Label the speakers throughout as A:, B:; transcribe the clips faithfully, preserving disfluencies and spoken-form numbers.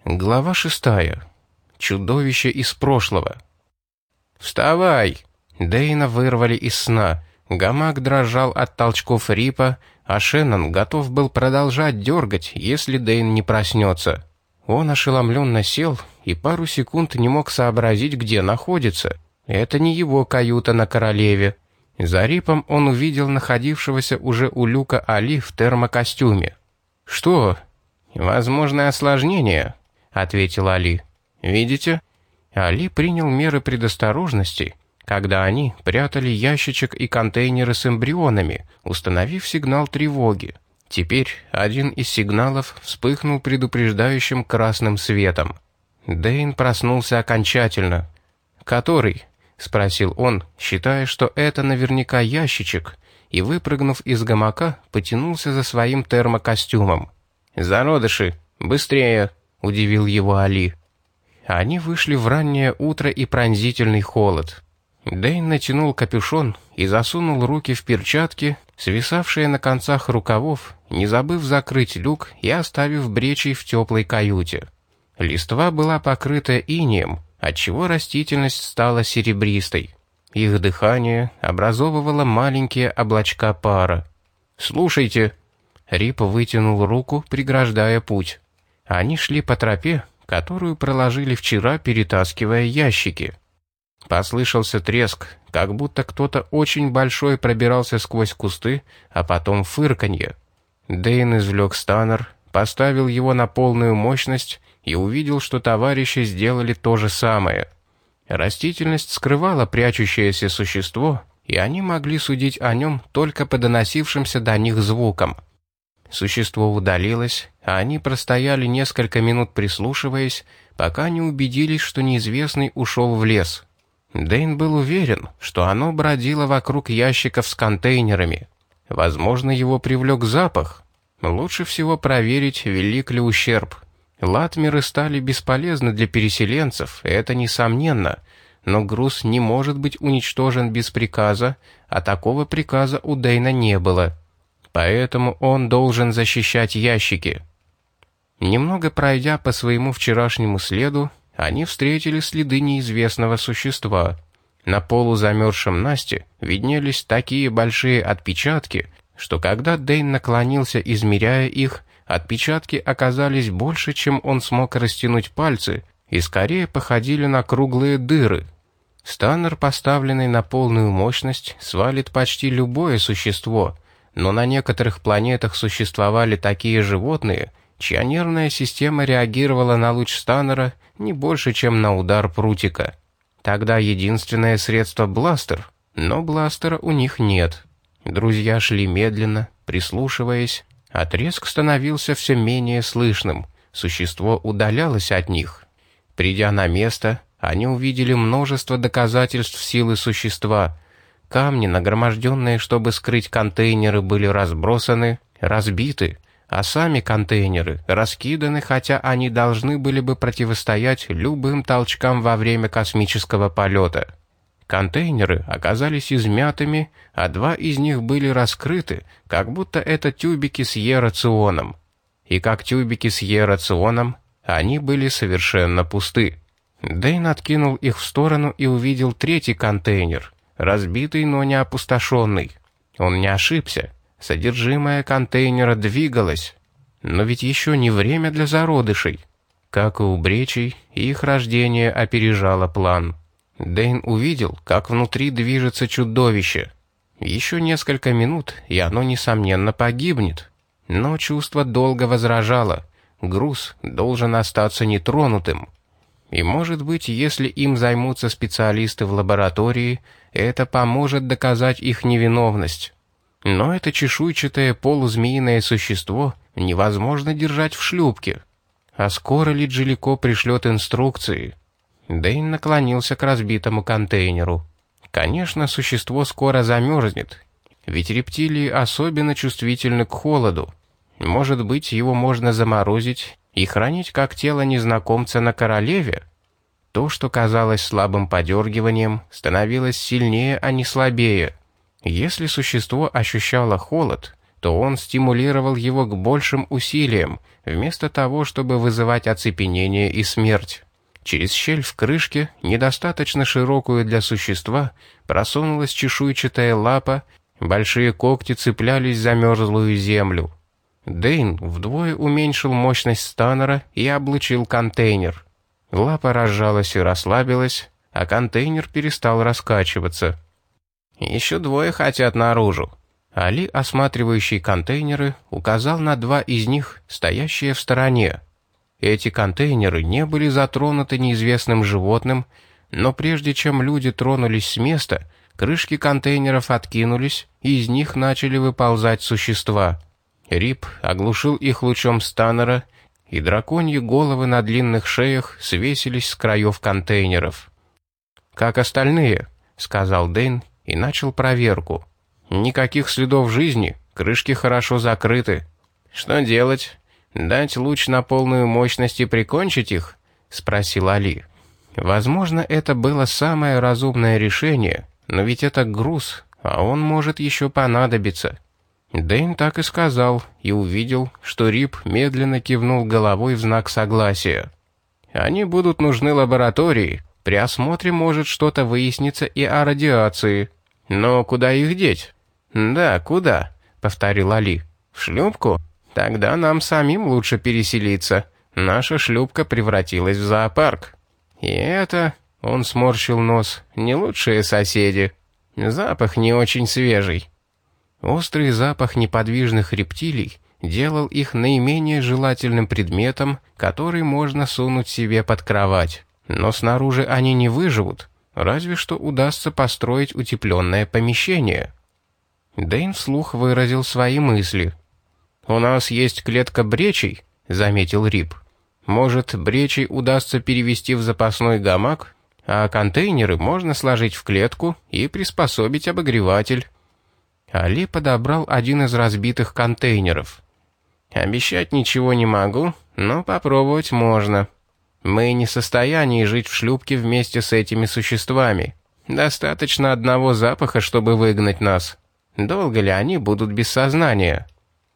A: Глава шестая. Чудовище из прошлого. «Вставай!» Дэйна вырвали из сна. Гамак дрожал от толчков Рипа, а Шеннон готов был продолжать дергать, если Дэйн не проснется. Он ошеломленно сел и пару секунд не мог сообразить, где находится. Это не его каюта на Королеве. За Рипом он увидел находившегося уже у люка Али в термокостюме. «Что?» «Возможное осложнение», — ответил Али. «Видите?» Али принял меры предосторожности, когда они прятали ящичек и контейнеры с эмбрионами, установив сигнал тревоги. Теперь один из сигналов вспыхнул предупреждающим красным светом. Дэйн проснулся окончательно. «Который?» — спросил он, считая, что это наверняка ящичек, и, выпрыгнув из гамака, потянулся за своим термокостюмом. «Зародыши! Быстрее!» — удивил его Али. Они вышли в раннее утро и пронзительный холод. Дэйн натянул капюшон и засунул руки в перчатки, свисавшие на концах рукавов, не забыв закрыть люк и оставив бречей в теплой каюте. Листва была покрыта инеем, отчего растительность стала серебристой. Их дыхание образовывало маленькие облачка пара. «Слушайте!» Рип вытянул руку, преграждая путь. Они шли по тропе, которую проложили вчера, перетаскивая ящики. Послышался треск, как будто кто-то очень большой пробирался сквозь кусты, а потом фырканье. Дэйн извлек станнер, поставил его на полную мощность и увидел, что товарищи сделали то же самое. Растительность скрывала прячущееся существо, и они могли судить о нем только по доносившимся до них звукам. Существо удалилось, а они простояли несколько минут, прислушиваясь, пока не убедились, что неизвестный ушел в лес. Дэйн был уверен, что оно бродило вокруг ящиков с контейнерами. Возможно, его привлек запах. Лучше всего проверить, велик ли ущерб. Латмеры стали бесполезны для переселенцев, это несомненно, но груз не может быть уничтожен без приказа, а такого приказа у Дэйна не было. Поэтому он должен защищать ящики. Немного пройдя по своему вчерашнему следу, они встретили следы неизвестного существа. На полузамерзшем Насте виднелись такие большие отпечатки, что когда Дэйн наклонился, измеряя их, отпечатки оказались больше, чем он смог растянуть пальцы, и скорее походили на круглые дыры. Станнер, поставленный на полную мощность, свалит почти любое существо, но на некоторых планетах существовали такие животные, чья нервная система реагировала на луч Станнера не больше, чем на удар прутика. Тогда единственное средство — бластер, но бластера у них нет. Друзья шли медленно, прислушиваясь, а треск становился все менее слышным, существо удалялось от них. Придя на место, они увидели множество доказательств силы существа. Камни, нагроможденные, чтобы скрыть контейнеры, были разбросаны, разбиты, а сами контейнеры раскиданы, хотя они должны были бы противостоять любым толчкам во время космического полета. Контейнеры оказались измятыми, а два из них были раскрыты, как будто это тюбики с Е-рационом. И как тюбики с Е-рационом, они были совершенно пусты. Дэйн откинул их в сторону и увидел третий контейнер, разбитый, но не опустошенный. Он не ошибся. Содержимое контейнера двигалось. Но ведь еще не время для зародышей. Как и у бречей, их рождение опережало план. Дэйн увидел, как внутри движется чудовище. Еще несколько минут, и оно, несомненно, погибнет. Но чувство долго возражало. Груз должен остаться нетронутым. И, может быть, если им займутся специалисты в лаборатории, это поможет доказать их невиновность. Но это чешуйчатое полузмеиное существо невозможно держать в шлюпке. А скоро ли Джилико пришлет инструкции? Дэйн наклонился к разбитому контейнеру. Конечно, существо скоро замерзнет, ведь рептилии особенно чувствительны к холоду. Может быть, его можно заморозить и хранить как тело незнакомца на Королеве? То, что казалось слабым подергиванием, становилось сильнее, а не слабее. Если существо ощущало холод, то он стимулировал его к большим усилиям, вместо того, чтобы вызывать оцепенение и смерть. Через щель в крышке, недостаточно широкую для существа, просунулась чешуйчатая лапа, большие когти цеплялись за мерзлую землю. Дэйн вдвое уменьшил мощность станера и облучил контейнер. Лапа разжалась и расслабилась, а контейнер перестал раскачиваться. «Еще двое хотят наружу». Али, осматривающий контейнеры, указал на два из них, стоящие в стороне. Эти контейнеры не были затронуты неизвестным животным, но прежде чем люди тронулись с места, крышки контейнеров откинулись, и из них начали выползать существа. Рип оглушил их лучом станера, и драконьи головы на длинных шеях свесились с краев контейнеров. «Как остальные?» — сказал Дэйн и начал проверку. «Никаких следов жизни, крышки хорошо закрыты. Что делать? Дать луч на полную мощность и прикончить их?» — спросил Али. Возможно, это было самое разумное решение, но ведь это груз, а он может еще понадобиться. Дэйн так и сказал, и увидел, что Рип медленно кивнул головой в знак согласия. «Они будут нужны лаборатории. При осмотре может что-то выясниться и о радиации. Но куда их деть?» «Да, куда?» — повторил Али. «В шлюпку? Тогда нам самим лучше переселиться. Наша шлюпка превратилась в зоопарк. И это...» — он сморщил нос. «Не лучшие соседи. Запах не очень свежий». Острый запах неподвижных рептилий делал их наименее желательным предметом, который можно сунуть себе под кровать. Но снаружи они не выживут, разве что удастся построить утепленное помещение. Дэйн вслух выразил свои мысли. «У нас есть клетка бречей», — заметил Рип. «Может, бречей удастся перевести в запасной гамак, а контейнеры можно сложить в клетку и приспособить обогреватель». Али подобрал один из разбитых контейнеров. «Обещать ничего не могу, но попробовать можно. Мы не в состоянии жить в шлюпке вместе с этими существами. Достаточно одного запаха, чтобы выгнать нас. Долго ли они будут без сознания?»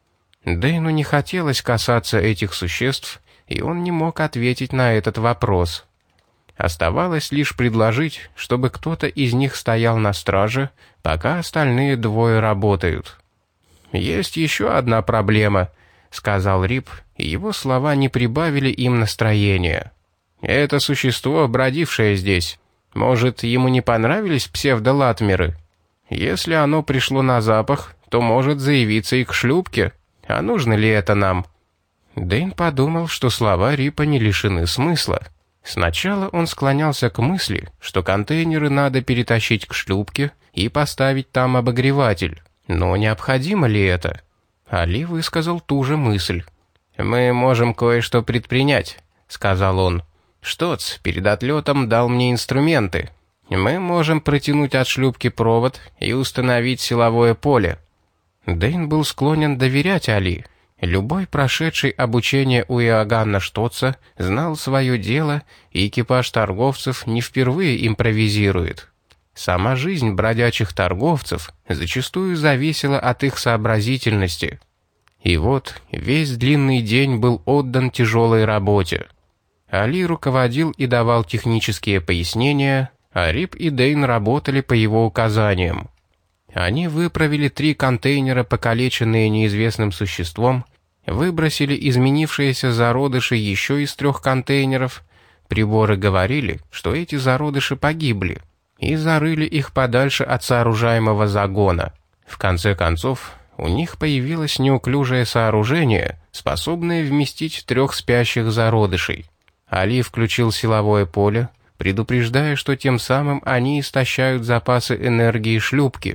A: Дэйну не хотелось касаться этих существ, и он не мог ответить на этот вопрос. Оставалось лишь предложить, чтобы кто-то из них стоял на страже, пока остальные двое работают. «Есть еще одна проблема», — сказал Рип, и его слова не прибавили им настроения. «Это существо, бродившее здесь. Может, ему не понравились псевдолатмеры? Если оно пришло на запах, то может заявиться и к шлюпке. А нужно ли это нам?» Дэйн подумал, что слова Рипа не лишены смысла. Сначала он склонялся к мысли, что контейнеры надо перетащить к шлюпке и поставить там обогреватель. Но необходимо ли это? Али высказал ту же мысль. «Мы можем кое-что предпринять», — сказал он. «Штоц перед отлетом дал мне инструменты. Мы можем протянуть от шлюпки провод и установить силовое поле». Дэйн был склонен доверять Али. Любой прошедший обучение у Иоганна Штоца знал свое дело, и экипаж торговцев не впервые импровизирует. Сама жизнь бродячих торговцев зачастую зависела от их сообразительности. И вот весь длинный день был отдан тяжелой работе. Али руководил и давал технические пояснения, а Рип и Дэйн работали по его указаниям. Они выправили три контейнера, покалеченные неизвестным существом, выбросили изменившиеся зародыши еще из трех контейнеров. Приборы говорили, что эти зародыши погибли, и зарыли их подальше от сооружаемого загона. В конце концов, у них появилось неуклюжее сооружение, способное вместить трех спящих зародышей. Али включил силовое поле, предупреждая, что тем самым они истощают запасы энергии шлюпки.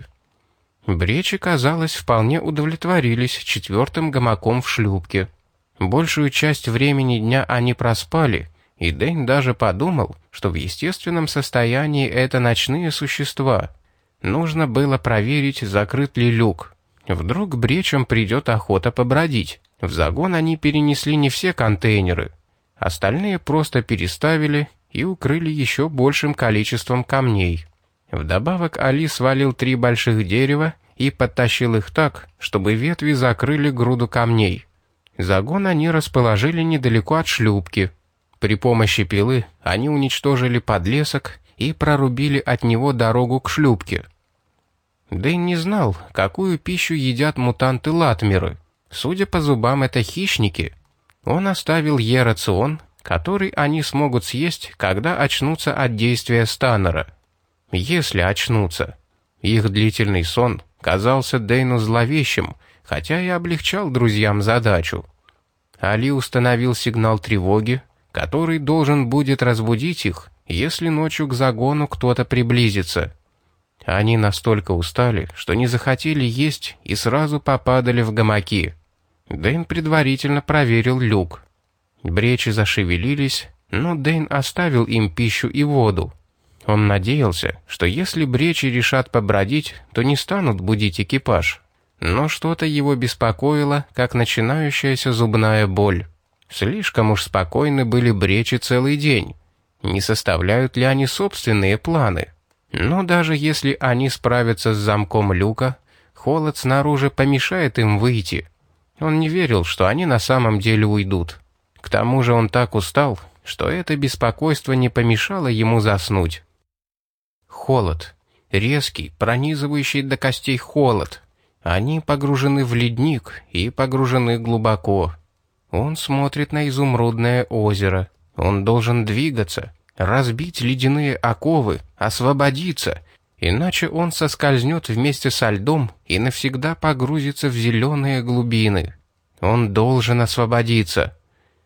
A: Бречи, казалось, вполне удовлетворились четвертым гамаком в шлюпке. Большую часть времени дня они проспали, и Дэйн даже подумал, что в естественном состоянии это ночные существа. Нужно было проверить, закрыт ли люк. Вдруг бречам придет охота побродить. В загон они перенесли не все контейнеры. Остальные просто переставили и укрыли еще большим количеством камней. Вдобавок Али свалил три больших дерева и подтащил их так, чтобы ветви закрыли груду камней. Загон они расположили недалеко от шлюпки. При помощи пилы они уничтожили подлесок и прорубили от него дорогу к шлюпке. Дэйн не знал, какую пищу едят мутанты-латмеры. Судя по зубам, это хищники. Он оставил Е рацион, который они смогут съесть, когда очнутся от действия Станнера. Если очнутся. Их длительный сон казался Дэйну зловещим, хотя и облегчал друзьям задачу. Али установил сигнал тревоги, который должен будет разбудить их, если ночью к загону кто-то приблизится. Они настолько устали, что не захотели есть и сразу попадали в гамаки. Дэйн предварительно проверил люк. Бречи зашевелились, но Дэйн оставил им пищу и воду. Он надеялся, что если бречи решат побродить, то не станут будить экипаж. Но что-то его беспокоило, как начинающаяся зубная боль. Слишком уж спокойны были бречи целый день. Не составляют ли они собственные планы? Но даже если они справятся с замком люка, холод снаружи помешает им выйти. Он не верил, что они на самом деле уйдут. К тому же он так устал, что это беспокойство не помешало ему заснуть. Холод. Резкий, пронизывающий до костей холод. Они погружены в ледник и погружены глубоко. Он смотрит на изумрудное озеро. Он должен двигаться, разбить ледяные оковы, освободиться, иначе он соскользнет вместе со льдом и навсегда погрузится в зеленые глубины. Он должен освободиться.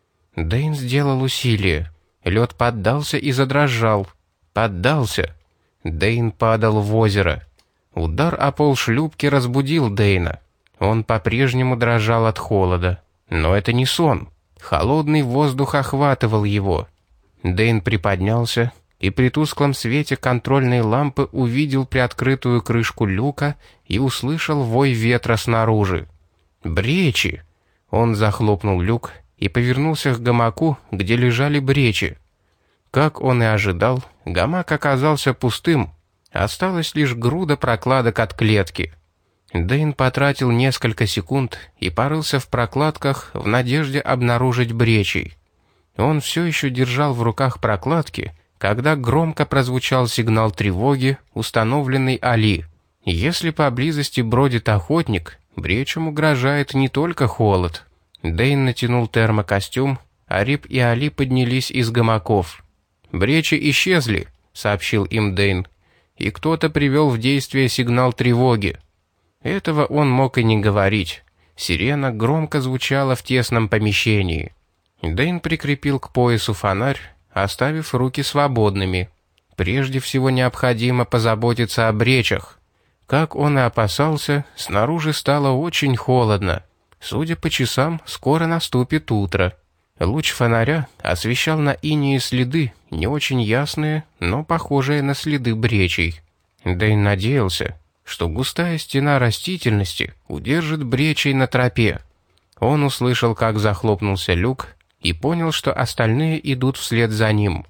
A: Дэйн сделал усилие. Лед поддался и задрожал. Поддался. Дэйн падал в озеро. Удар о пол шлюпки разбудил Дэйна. Он по-прежнему дрожал от холода. Но это не сон. Холодный воздух охватывал его. Дэйн приподнялся и при тусклом свете контрольной лампы увидел приоткрытую крышку люка и услышал вой ветра снаружи. Бречи! Он захлопнул люк и повернулся к гамаку, где лежали бречи. Как он и ожидал, гамак оказался пустым. Осталась лишь груда прокладок от клетки. Дэйн потратил несколько секунд и порылся в прокладках в надежде обнаружить бречей. Он все еще держал в руках прокладки, когда громко прозвучал сигнал тревоги, установленный Али. Если поблизости бродит охотник, бречам угрожает не только холод. Дэйн натянул термокостюм, а Рип и Али поднялись из гамаков. «Бречи исчезли», — сообщил им Дэйн, и кто-то привел в действие сигнал тревоги. Этого он мог и не говорить. Сирена громко звучала в тесном помещении. Дэйн прикрепил к поясу фонарь, оставив руки свободными. Прежде всего необходимо позаботиться о бречах. Как он и опасался, снаружи стало очень холодно. Судя по часам, скоро наступит утро. Луч фонаря освещал на инее следы, не очень ясные, но похожие на следы бречей. Дэйн надеялся, что густая стена растительности удержит бречей на тропе. Он услышал, как захлопнулся люк, и понял, что остальные идут вслед за ним.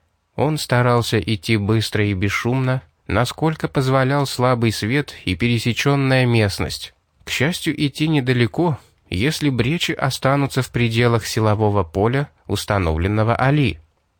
A: Он старался идти быстро и бесшумно, насколько позволял слабый свет и пересеченная местность. К счастью, идти недалеко, если бречи останутся в пределах силового поля, установленного Али.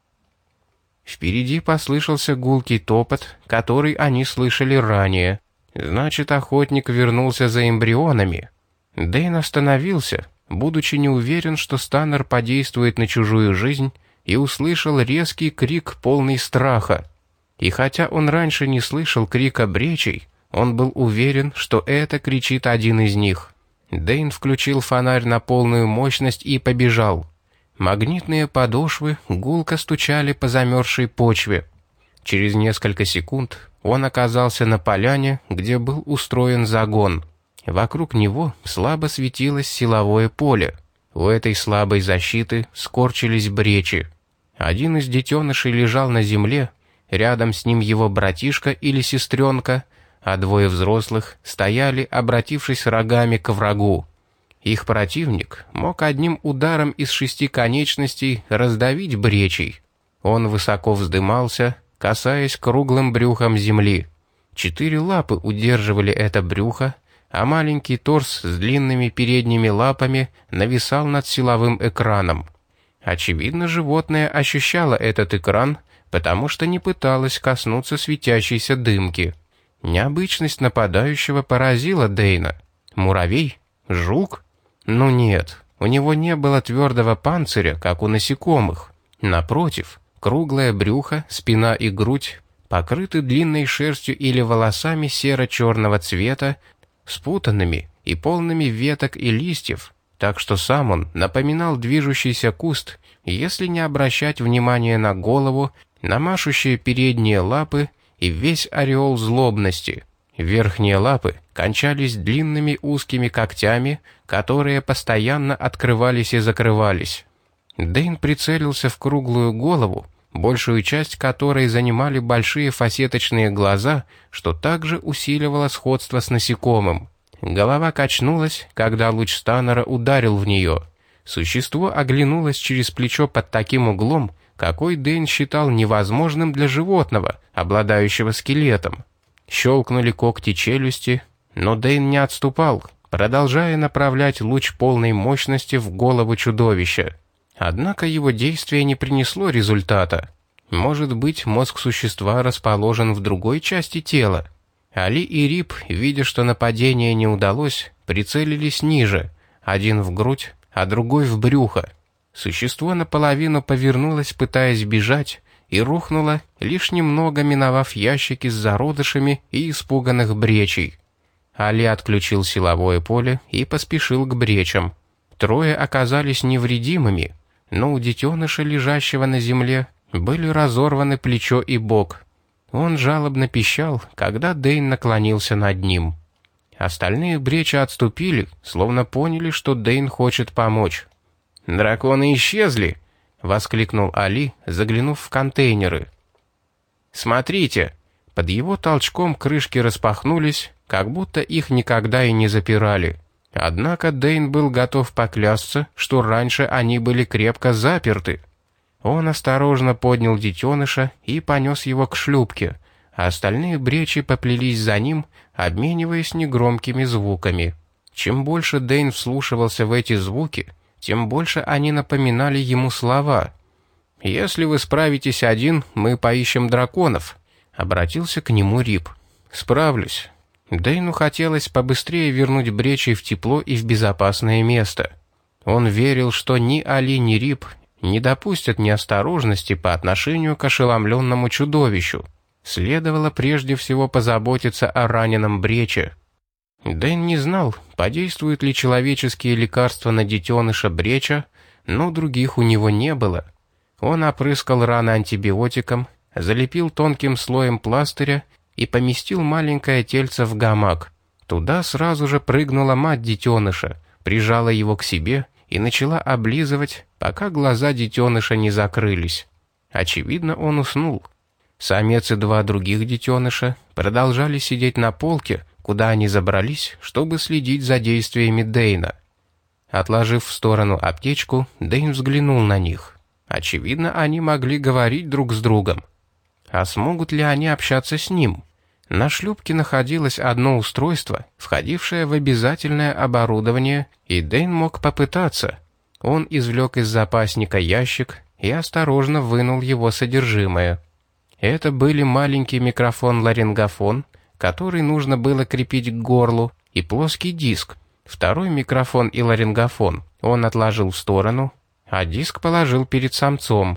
A: Впереди послышался гулкий топот, который они слышали ранее. Значит, охотник вернулся за эмбрионами. Дэйн остановился, будучи не уверен, что Станнер подействует на чужую жизнь, и услышал резкий крик, полный страха. И хотя он раньше не слышал крика бречей, он был уверен, что это кричит один из них. Дэйн включил фонарь на полную мощность и побежал. Магнитные подошвы гулко стучали по замерзшей почве. Через несколько секунд он оказался на поляне, где был устроен загон. Вокруг него слабо светилось силовое поле. У этой слабой защиты скорчились бречи. Один из детенышей лежал на земле, рядом с ним его братишка или сестренка, а двое взрослых стояли, обратившись рогами к врагу. Их противник мог одним ударом из шести конечностей раздавить бречей. Он высоко вздымался, касаясь круглым брюхом земли. Четыре лапы удерживали это брюхо, а маленький торс с длинными передними лапами нависал над силовым экраном. Очевидно, животное ощущало этот экран, потому что не пыталось коснуться светящейся дымки. Необычность нападающего поразила Дэйна. Муравей? Жук? Ну нет, у него не было твердого панциря, как у насекомых. Напротив, круглое брюхо, спина и грудь покрыты длинной шерстью или волосами серо-черного цвета, спутанными и полными веток и листьев, так что сам он напоминал движущийся куст, если не обращать внимания на голову, на машущие передние лапы и весь ореол злобности. Верхние лапы кончались длинными узкими когтями, которые постоянно открывались и закрывались. Дэйн прицелился в круглую голову, большую часть которой занимали большие фасеточные глаза, что также усиливало сходство с насекомым. Голова качнулась, когда луч Станнера ударил в нее. Существо оглянулось через плечо под таким углом, какой Дэйн считал невозможным для животного, обладающего скелетом. Щелкнули когти челюсти, но Дэйн не отступал, продолжая направлять луч полной мощности в голову чудовища. Однако его действие не принесло результата. Может быть, мозг существа расположен в другой части тела. Али и Рип, видя, что нападение не удалось, прицелились ниже, один в грудь, а другой в брюхо. Существо наполовину повернулось, пытаясь бежать, и рухнуло, лишь немного миновав ящики с зародышами и испуганных бречей. Али отключил силовое поле и поспешил к бречам. Трое оказались невредимыми, но у детеныша, лежащего на земле, были разорваны плечо и бок. Он жалобно пищал, когда Дэйн наклонился над ним. Остальные бречи отступили, словно поняли, что Дэйн хочет помочь. «Драконы исчезли!» — воскликнул Али, заглянув в контейнеры. «Смотрите!» Под его толчком крышки распахнулись, как будто их никогда и не запирали. Однако Дэйн был готов поклясться, что раньше они были крепко заперты. Он осторожно поднял детеныша и понес его к шлюпке, а остальные бречи поплелись за ним, обмениваясь негромкими звуками. Чем больше Дэйн вслушивался в эти звуки, тем больше они напоминали ему слова. «Если вы справитесь один, мы поищем драконов», — обратился к нему Рип. «Справлюсь». Дэйну хотелось побыстрее вернуть бречи в тепло и в безопасное место. Он верил, что ни Али, ни Рип не допустят неосторожности по отношению к ошеломленному чудовищу. Следовало прежде всего позаботиться о раненом брече. Дэйн не знал, подействуют ли человеческие лекарства на детеныша бреча, но других у него не было. Он опрыскал раны антибиотиком, залепил тонким слоем пластыря и поместил маленькое тельце в гамак. Туда сразу же прыгнула мать детеныша, прижала его к себе и начала облизывать, пока глаза детеныша не закрылись. Очевидно, он уснул. Самец и два других детеныша продолжали сидеть на полке, куда они забрались, чтобы следить за действиями Дэйна. Отложив в сторону аптечку, Дэйн взглянул на них. Очевидно, они могли говорить друг с другом. А смогут ли они общаться с ним? На шлюпке находилось одно устройство, входившее в обязательное оборудование, и Дэйн мог попытаться. Он извлек из запасника ящик и осторожно вынул его содержимое. Это были маленький микрофон-ларингофон, который нужно было крепить к горлу, и плоский диск. Второй микрофон и ларингофон он отложил в сторону, а диск положил перед самцом.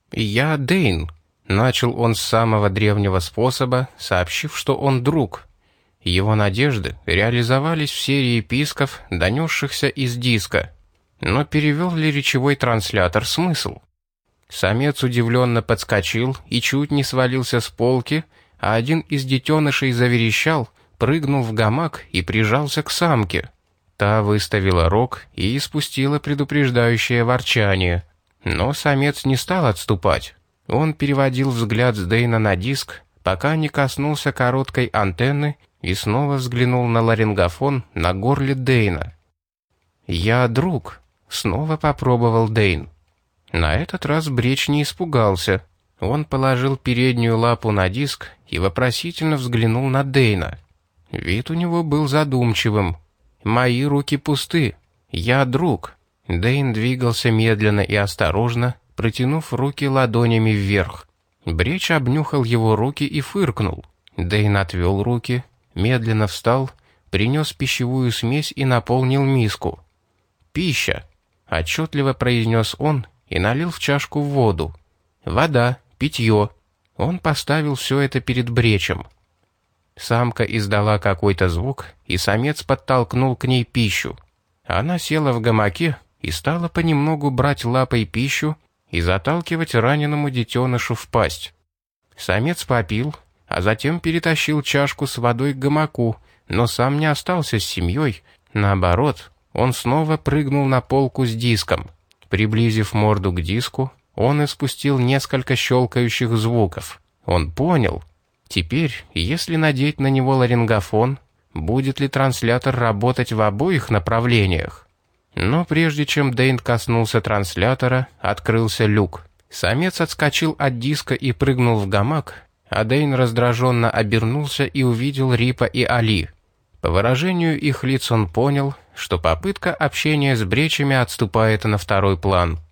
A: «Я Дэйн», — начал он с самого древнего способа, сообщив, что он друг. Его надежды реализовались в серии писков, донесшихся из диска. Но перевел ли речевой транслятор смысл? Самец удивленно подскочил и чуть не свалился с полки, а один из детенышей заверещал, прыгнул в гамак и прижался к самке. Та выставила рог и испустила предупреждающее ворчание. Но самец не стал отступать. Он переводил взгляд с Дэйна на диск, пока не коснулся короткой антенны и снова взглянул на ларингофон на горле Дэйна. «Я друг», — снова попробовал Дэйн. На этот раз Бреч не испугался. Он положил переднюю лапу на диск и вопросительно взглянул на Дэйна. Вид у него был задумчивым. «Мои руки пусты. Я друг». Дэйн двигался медленно и осторожно, протянув руки ладонями вверх. Бреч обнюхал его руки и фыркнул. Дэйн отвел руки, медленно встал, принес пищевую смесь и наполнил миску. «Пища», — отчетливо произнес он и налил в чашку воду. «Вода, питье». Он поставил все это перед Бречем. Самка издала какой-то звук, и самец подтолкнул к ней пищу. Она села в гамаке и стала понемногу брать лапой пищу и заталкивать раненому детенышу в пасть. Самец попил, а затем перетащил чашку с водой к гамаку, но сам не остался с семьей. Наоборот, он снова прыгнул на полку с диском. Приблизив морду к диску, он испустил несколько щелкающих звуков. Он понял. Теперь, если надеть на него ларингофон, будет ли транслятор работать в обоих направлениях? Но прежде чем Дэйн коснулся транслятора, открылся люк. Самец отскочил от диска и прыгнул в гамак, а Дэйн раздраженно обернулся и увидел Рипа и Али. По выражению их лиц он понял, что попытка общения с Бречами отступает на второй план.